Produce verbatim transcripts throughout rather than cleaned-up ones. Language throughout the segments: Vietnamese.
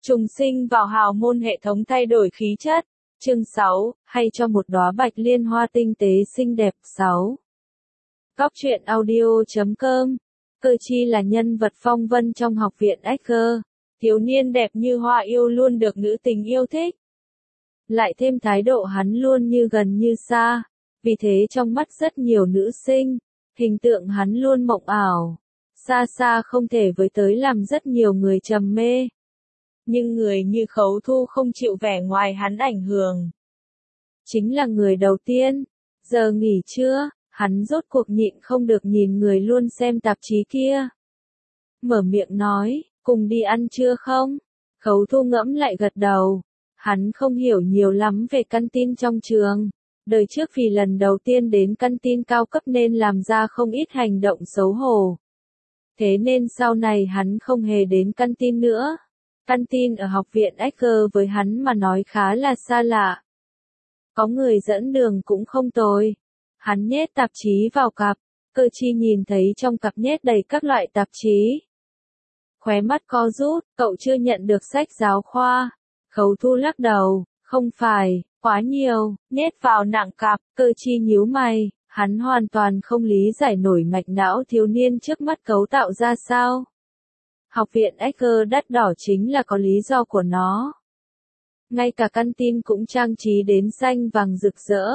Trùng sinh vào hào môn hệ thống thay đổi khí chất. Chương sáu, hay cho một đóa bạch liên hoa tinh tế xinh đẹp. sáu. Góc truyện audio chấm com. Cơ Chi là nhân vật phong vân trong học viện Edgar. Thiếu niên đẹp như hoa yêu luôn được nữ tình yêu thích. Lại thêm thái độ hắn luôn như gần như xa. Vì thế trong mắt rất nhiều nữ sinh, hình tượng hắn luôn mộng ảo. Xa xa không thể với tới làm rất nhiều người trầm mê. Nhưng người như Khấu Thu không chịu vẻ ngoài hắn ảnh hưởng. Chính là người đầu tiên. Giờ nghỉ trưa, hắn rốt cuộc nhịn không được nhìn người luôn xem tạp chí kia. Mở miệng nói, cùng đi ăn trưa không? Khấu Thu ngẫm lại gật đầu. Hắn không hiểu nhiều lắm về căn tin trong trường. Đời trước vì lần đầu tiên đến căn tin cao cấp nên làm ra không ít hành động xấu hổ. Thế nên sau này hắn không hề đến căn tin nữa. Căn tin ở học viện Edgar với hắn mà nói khá là xa lạ. Có người dẫn đường cũng không tồi. Hắn nhét tạp chí vào cặp, Cơ Chi nhìn thấy trong cặp nhét đầy các loại tạp chí. Khóe mắt co rút, cậu chưa nhận được sách giáo khoa. Khấu Thu lắc đầu, không phải, quá nhiều, nhét vào nặng cặp, Cơ Chi nhíu mày, hắn hoàn toàn không lý giải nổi mạch não thiếu niên trước mắt cấu tạo ra sao. Học viện Edgar đắt đỏ chính là có lý do của nó. Ngay cả căn tin cũng trang trí đến xanh vàng rực rỡ.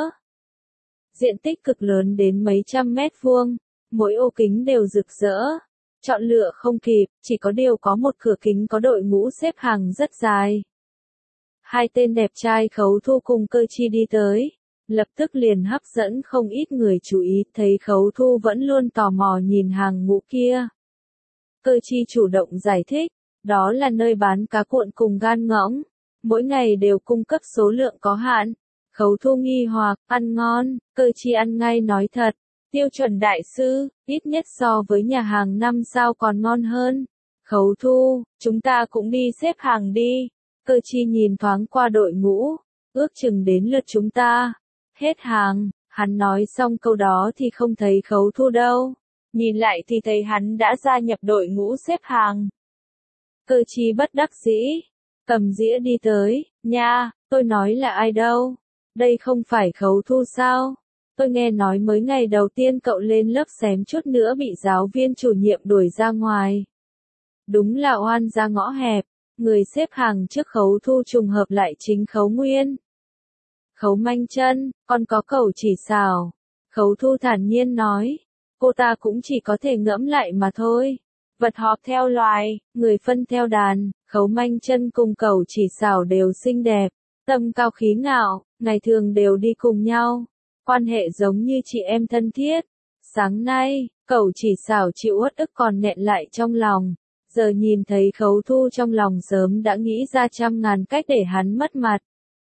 Diện tích cực lớn đến mấy trăm mét vuông, mỗi ô kính đều rực rỡ. Chọn lựa không kịp, chỉ có điều có một cửa kính có đội ngũ xếp hàng rất dài. Hai tên đẹp trai Khấu Thu cùng Cơ Chi đi tới, lập tức liền hấp dẫn không ít người chú ý, thấy Khấu Thu vẫn luôn tò mò nhìn hàng ngũ kia. Cơ Chi chủ động giải thích, đó là nơi bán cá cuộn cùng gan ngỗng, mỗi ngày đều cung cấp số lượng có hạn. Khấu Thu nghi hoặc, ăn ngon, Cơ Chi ăn ngay nói thật, tiêu chuẩn đại sư, ít nhất so với nhà hàng năm sao còn ngon hơn. Khấu Thu, chúng ta cũng đi xếp hàng đi. Cơ Chi nhìn thoáng qua đội ngũ, ước chừng đến lượt chúng ta. Hết hàng, hắn nói xong câu đó thì không thấy Khấu Thu đâu. Nhìn lại thì thấy hắn đã gia nhập đội ngũ xếp hàng. Cơ Chi bất đắc dĩ, cầm dĩa đi tới, nha, tôi nói là ai đâu? Đây không phải Khấu Thu sao? Tôi nghe nói mới ngày đầu tiên cậu lên lớp xém chút nữa bị giáo viên chủ nhiệm đuổi ra ngoài. Đúng là oan ra ngõ hẹp, người xếp hàng trước Khấu Thu trùng hợp lại chính Khấu Nguyên. Khấu Manh Chân, còn có cậu chỉ xào. Khấu Thu thản nhiên nói, cô ta cũng chỉ có thể ngẫm lại mà thôi. Vật họp theo loài, người phân theo đàn, Khấu Manh Chân cùng cậu chỉ xào đều xinh đẹp, tâm cao khí ngạo, ngày thường đều đi cùng nhau. Quan hệ giống như chị em thân thiết. Sáng nay, cậu chỉ xảo chịu uất ức còn nghẹn lại trong lòng. Giờ nhìn thấy Khấu Thu trong lòng sớm đã nghĩ ra trăm ngàn cách để hắn mất mặt.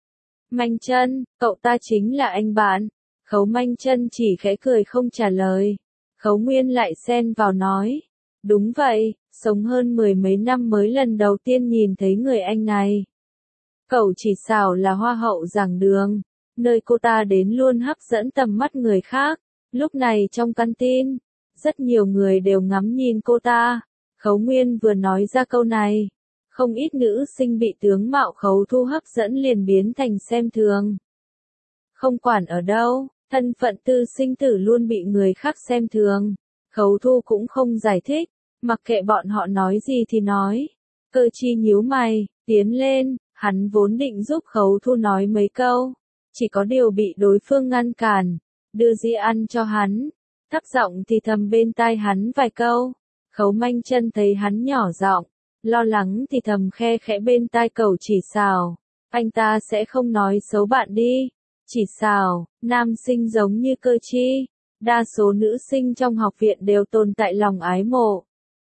Manh Chân, cậu ta chính là anh bạn. Khấu Manh Chân chỉ khẽ cười không trả lời. Khấu Nguyên lại xen vào nói. Đúng vậy, sống hơn mười mấy năm mới lần đầu tiên nhìn thấy người anh này. Cậu chỉ xảo là hoa hậu giảng đường. Nơi cô ta đến luôn hấp dẫn tầm mắt người khác. Lúc này trong căn tin, rất nhiều người đều ngắm nhìn cô ta. Khấu Nguyên vừa nói ra câu này, không ít nữ sinh bị tướng mạo Khấu Thu hấp dẫn liền biến thành xem thường. Không quản ở đâu, thân phận tư sinh tử luôn bị người khác xem thường. Khấu Thu cũng không giải thích, mặc kệ bọn họ nói gì thì nói. Cơ Chi nhíu mày, tiến lên, hắn vốn định giúp Khấu Thu nói mấy câu. Chỉ có điều bị đối phương ngăn cản, đưa dĩa ăn cho hắn, thấp giọng thì thầm bên tai hắn vài câu. Khấu Manh Chân thấy hắn nhỏ giọng, lo lắng thì thầm khe khẽ bên tai cậu chỉ xào, anh ta sẽ không nói xấu bạn đi. Chỉ xào, nam sinh giống như Cơ Chi, đa số nữ sinh trong học viện đều tồn tại lòng ái mộ.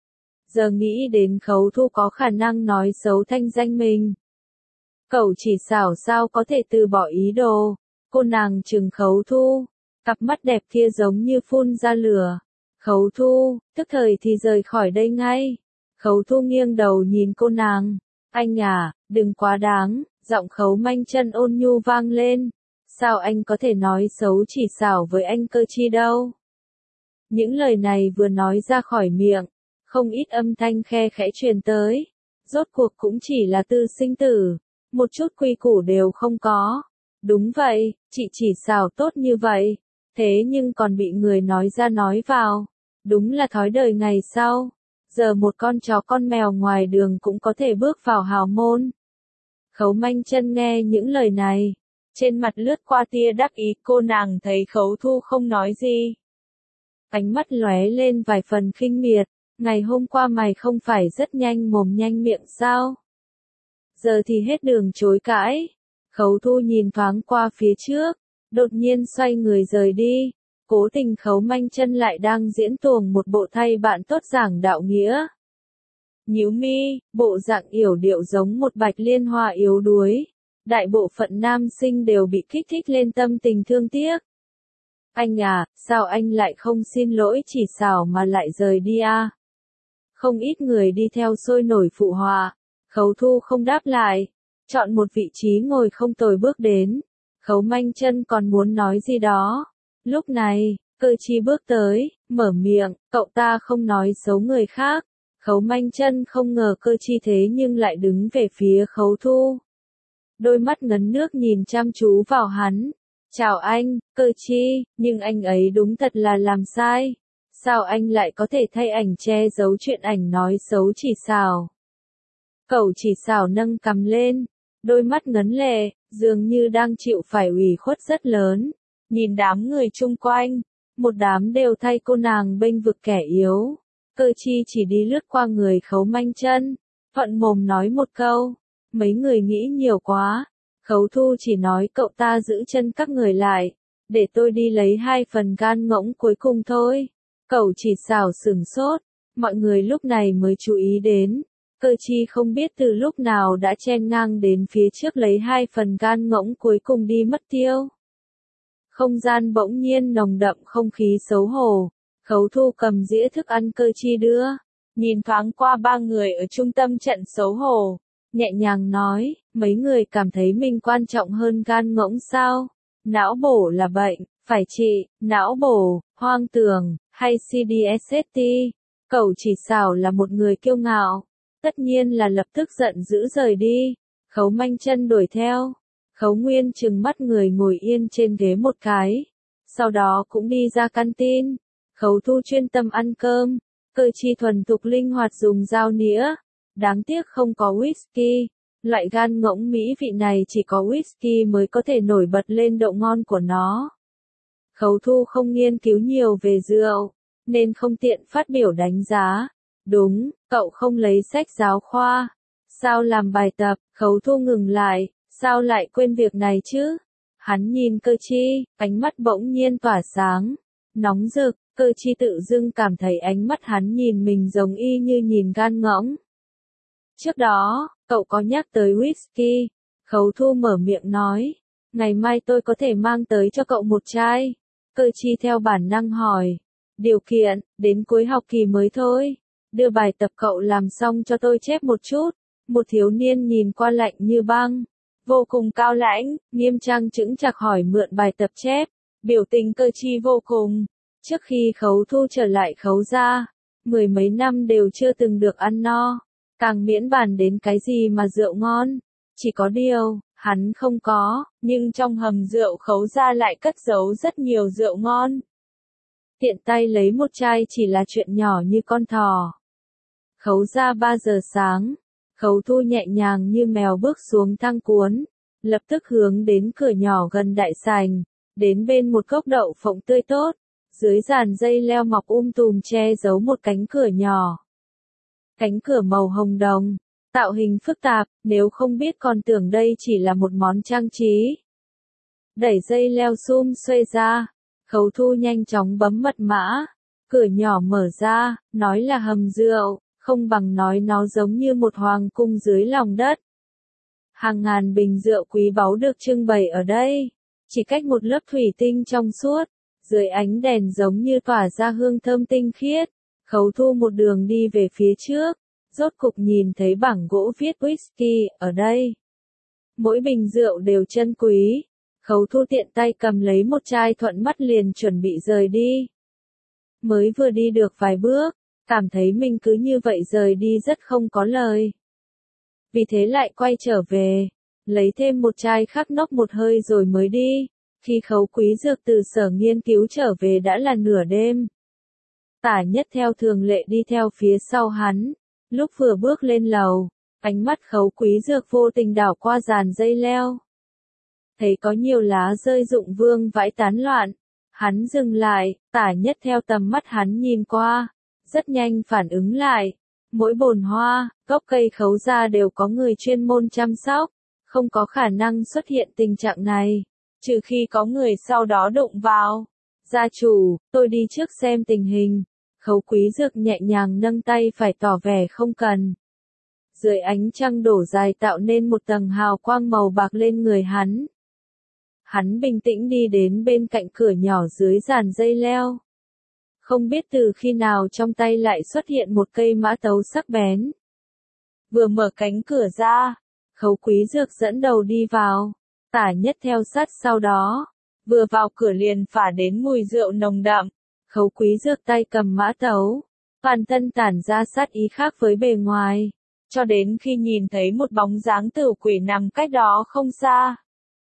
Giờ nghĩ đến Khấu Thu có khả năng nói xấu thanh danh mình. Cậu chỉ xảo sao có thể từ bỏ ý đồ. Cô nàng trừng Khấu Thu, cặp mắt đẹp kia giống như phun ra lửa. Khấu Thu, tức thời thì rời khỏi đây ngay. Khấu Thu nghiêng đầu nhìn cô nàng. Anh à, đừng quá đáng, giọng Khấu Manh Chân ôn nhu vang lên. Sao anh có thể nói xấu chỉ xảo với anh Cơ Chi đâu? Những lời này vừa nói ra khỏi miệng, không ít âm thanh khe khẽ truyền tới. Rốt cuộc cũng chỉ là tư sinh tử, một chút quy củ đều không có. Đúng vậy, chị chỉ xảo tốt như vậy, thế nhưng còn bị người nói ra nói vào. Đúng là thói đời ngày sau. Giờ một con chó con mèo ngoài đường cũng có thể bước vào hào môn. Khấu Manh Chân nghe những lời này, trên mặt lướt qua tia đắc ý, cô nàng thấy Khấu Thu không nói gì. Ánh mắt lóe lên vài phần khinh miệt, ngày hôm qua mày không phải rất nhanh mồm nhanh miệng sao? Giờ thì hết đường chối cãi. Khấu Thu nhìn thoáng qua phía trước, đột nhiên xoay người rời đi. Cố tình Khấu Manh Chân lại đang diễn tuồng một bộ thay bạn tốt giảng đạo nghĩa. Nhíu mi, bộ dạng yểu điệu giống một bạch liên hoa yếu đuối. Đại bộ phận nam sinh đều bị kích thích lên tâm tình thương tiếc. Anh à, sao anh lại không xin lỗi chỉ xảo mà lại rời đi à? Không ít người đi theo sôi nổi phụ họa. Khấu Thu không đáp lại, chọn một vị trí ngồi không tồi bước đến. Khấu Manh Chân còn muốn nói gì đó. Lúc này, Cơ Chi bước tới, mở miệng, cậu ta không nói xấu người khác. Khấu Manh Chân không ngờ Cơ Chi thế nhưng lại đứng về phía Khấu Thu. Đôi mắt ngấn nước nhìn chăm chú vào hắn. Chào anh, Cơ Chi, nhưng anh ấy đúng thật là làm sai. Sao anh lại có thể thay ảnh che giấu chuyện ảnh nói xấu chỉ xảo? Cậu chỉ xảo nâng cằm lên, đôi mắt ngấn lệ, dường như đang chịu phải ủy khuất rất lớn. Nhìn đám người chung quanh, một đám đều thay cô nàng bênh vực kẻ yếu. Cơ Chi chỉ đi lướt qua người Khấu Manh Chân, thuận mồm nói một câu, mấy người nghĩ nhiều quá. Khấu Thu chỉ nói cậu ta giữ chân các người lại, để tôi đi lấy hai phần gan ngỗng cuối cùng thôi. Cậu chỉ xảo sửng sốt, mọi người lúc này mới chú ý đến. Cơ Chi không biết từ lúc nào đã chen ngang đến phía trước lấy hai phần gan ngỗng cuối cùng đi mất tiêu. Không gian bỗng nhiên nồng đậm không khí xấu hổ. Khấu Thu cầm dĩa thức ăn Cơ Chi đưa, nhìn thoáng qua ba người ở trung tâm trận xấu hổ, nhẹ nhàng nói, mấy người cảm thấy mình quan trọng hơn gan ngỗng sao? Não bổ là bệnh, phải trị, não bổ, hoang tưởng, hay xê đê ét ét tê. Cậu chỉ xảo là một người kiêu ngạo, tất nhiên là lập tức giận dữ rời đi. Khấu Manh Chân đuổi theo. Khấu Nguyên trừng mắt người ngồi yên trên ghế một cái, sau đó cũng đi ra canteen. Khấu Thu chuyên tâm ăn cơm, Cơ Chi thuần thục linh hoạt dùng dao nĩa. Đáng tiếc không có whisky, loại gan ngỗng mỹ vị này chỉ có whisky mới có thể nổi bật lên độ ngon của nó. Khấu Thu không nghiên cứu nhiều về rượu, nên không tiện phát biểu đánh giá. Đúng, cậu không lấy sách giáo khoa. Sao làm bài tập? Khấu Thu ngừng lại, sao lại quên việc này chứ? Hắn nhìn Cơ Chi, ánh mắt bỗng nhiên tỏa sáng, nóng rực. Cơ Chi tự dưng cảm thấy ánh mắt hắn nhìn mình giống y như nhìn gan ngỗng. Trước đó, cậu có nhắc tới whisky. Khấu Thu mở miệng nói, ngày mai tôi có thể mang tới cho cậu một chai. Cơ Chi theo bản năng hỏi, điều kiện, đến cuối học kỳ mới thôi. Đưa bài tập cậu làm xong cho tôi chép một chút. Một thiếu niên nhìn qua lạnh như băng, vô cùng cao lãnh, nghiêm trang chững chạc hỏi mượn bài tập chép. Biểu tình Cơ Chi vô cùng. Trước khi Khấu Thu trở lại Khấu gia, mười mấy năm đều chưa từng được ăn no, càng miễn bàn đến cái gì mà rượu ngon. Chỉ có điều, hắn không có, nhưng trong hầm rượu Khấu gia lại cất giấu rất nhiều rượu ngon. Tiện tay lấy một chai chỉ là chuyện nhỏ như con thỏ. Khấu gia ba giờ sáng, Khấu Thu nhẹ nhàng như mèo bước xuống thang cuốn, lập tức hướng đến cửa nhỏ gần đại sảnh, đến bên một gốc đậu phộng tươi tốt. Dưới dàn dây leo mọc um tùm che giấu một cánh cửa nhỏ. Cánh cửa màu hồng đồng, tạo hình phức tạp, nếu không biết còn tưởng đây chỉ là một món trang trí. Đẩy dây leo sum xuê ra, Khấu Thu nhanh chóng bấm mật mã. Cửa nhỏ mở ra, nói là hầm rượu, không bằng nói nó giống như một hoàng cung dưới lòng đất. Hàng ngàn bình rượu quý báu được trưng bày ở đây, chỉ cách một lớp thủy tinh trong suốt. Dưới ánh đèn giống như tỏa ra hương thơm tinh khiết. Khấu Thu một đường đi về phía trước, rốt cục nhìn thấy bảng gỗ viết whisky ở đây. Mỗi bình rượu đều chân quý. Khấu Thu tiện tay cầm lấy một chai thuận mắt liền chuẩn bị rời đi. Mới vừa đi được vài bước, cảm thấy mình cứ như vậy rời đi rất không có lời. vì thế lại quay trở về, lấy thêm một chai khắc nốc một hơi rồi mới đi. Khi Khấu Quý Dược từ sở nghiên cứu trở về đã là nửa đêm. Tả Nhất theo thường lệ đi theo phía sau hắn, lúc vừa bước lên lầu, ánh mắt Khấu Quý Dược vô tình đảo qua dàn dây leo. Thấy có nhiều lá rơi rụng vương vãi tán loạn, hắn dừng lại, Tả Nhất theo tầm mắt hắn nhìn qua, rất nhanh phản ứng lại. Mỗi bồn hoa, gốc cây khấu gia đều có người chuyên môn chăm sóc, không có khả năng xuất hiện tình trạng này, trừ khi có người sau đó đụng vào. Gia chủ, tôi đi trước xem tình hình. Khấu Quý Dược nhẹ nhàng nâng tay phải tỏ vẻ không cần. Dưới ánh trăng đổ dài tạo nên một tầng hào quang màu bạc lên người hắn. Hắn bình tĩnh đi đến bên cạnh cửa nhỏ dưới dàn dây leo. Không biết từ khi nào trong tay lại xuất hiện một cây mã tấu sắc bén. Vừa mở cánh cửa ra, Khấu Quý Dược dẫn đầu đi vào, Tả Nhất theo sát sau đó. Vừa vào cửa liền phả đến mùi rượu nồng đậm. Khấu Quý Dược tay cầm mã tấu, toàn thân tản ra sát ý khác với bề ngoài, cho đến khi nhìn thấy một bóng dáng tử quỷ nằm cách đó không xa.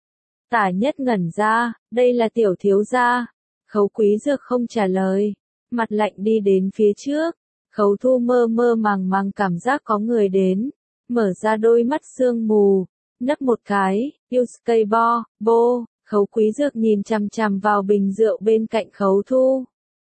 Tả Nhất ngẩn ra, đây là tiểu thiếu gia. Khấu Quý Dược không trả lời, mặt lạnh đi đến phía trước. Khấu Thu mơ mơ màng màng cảm giác có người đến, mở ra đôi mắt sương mù, nấp một cái, Yusuke bo, bo. Khấu Quý Dược nhìn chằm chằm vào bình rượu bên cạnh Khấu Thu.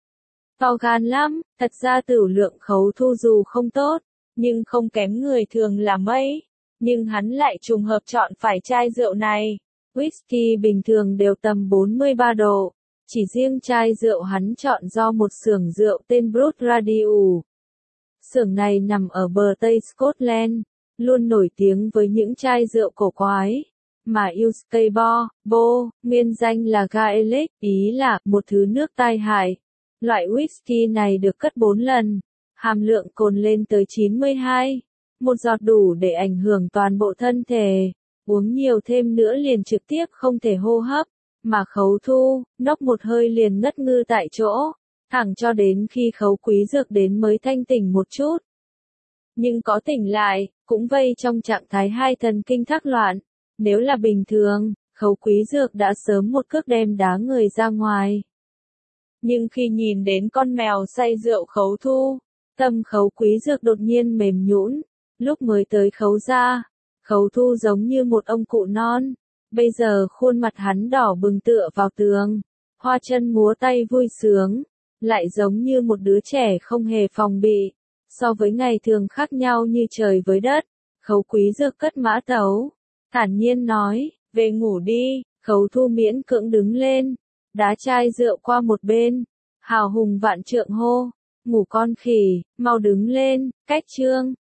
To gan lắm, thật ra tửu lượng Khấu Thu dù không tốt, nhưng không kém người thường là mấy. Nhưng hắn lại trùng hợp chọn phải chai rượu này. Whisky bình thường đều tầm bốn mươi ba độ. Chỉ riêng chai rượu hắn chọn do một xưởng rượu tên Brut Radio. Xưởng này nằm ở bờ Tây Scotland, luôn nổi tiếng với những chai rượu cổ quái. Mà Yusuke bo, bo, nguyên danh là Gaelic, ý là một thứ nước tai hại. Loại whisky này được cất bốn lần, hàm lượng cồn lên tới chín mươi hai. Một giọt đủ để ảnh hưởng toàn bộ thân thể, uống nhiều thêm nữa liền trực tiếp không thể hô hấp. Mà Khấu Thu, nốc một hơi liền ngất ngư tại chỗ, thẳng cho đến khi Khấu Quý Dược đến mới thanh tỉnh một chút. Nhưng có tỉnh lại, cũng vây trong trạng thái hai thần kinh thác loạn. Nếu là bình thường, Khấu Quý Dược đã sớm một cước đem đá người ra ngoài. Nhưng khi nhìn đến con mèo say rượu Khấu Thu, tâm Khấu Quý Dược đột nhiên mềm nhũn. Lúc mới tới Khấu gia, Khấu Thu giống như một ông cụ non. Bây giờ khuôn mặt hắn đỏ bừng tựa vào tường, hoa chân múa tay vui sướng, lại giống như một đứa trẻ không hề phòng bị. So với ngày thường khác nhau như trời với đất. Khấu Quý Dược cất mã tấu, thản nhiên nói, về ngủ đi. Khấu Thu miễn cưỡng đứng lên, đá chai rượu qua một bên, hào hùng vạn trượng hô, ngủ con khỉ, mau đứng lên, cách trương.